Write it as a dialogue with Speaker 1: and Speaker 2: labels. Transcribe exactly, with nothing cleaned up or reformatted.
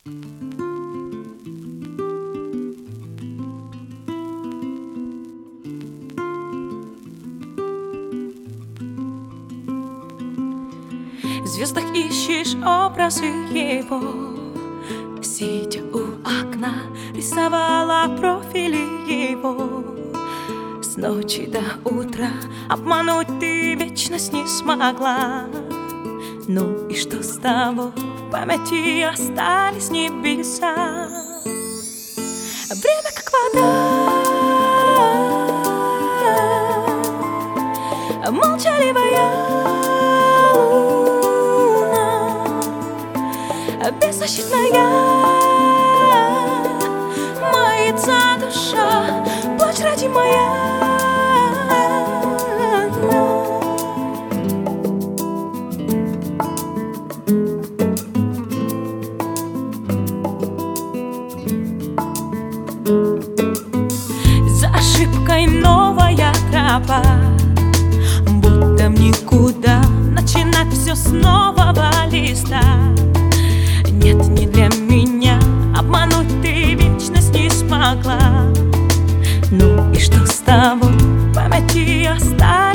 Speaker 1: В звездах ищешь образы его. Сидя у окна, рисовала профили его. С ночи до утра обмануть ты вечность не смогла. Ну и что с того? В памяти остались небеса. Время как вода, молчаливая луна, беззащитная мается душа, плачь ради моя. За ошибкой новая тропа, будто в никуда начинать все с нового листа. Нет, не для меня, обмануть ты вечность не смогла. Ну и что с того? В памяти осталось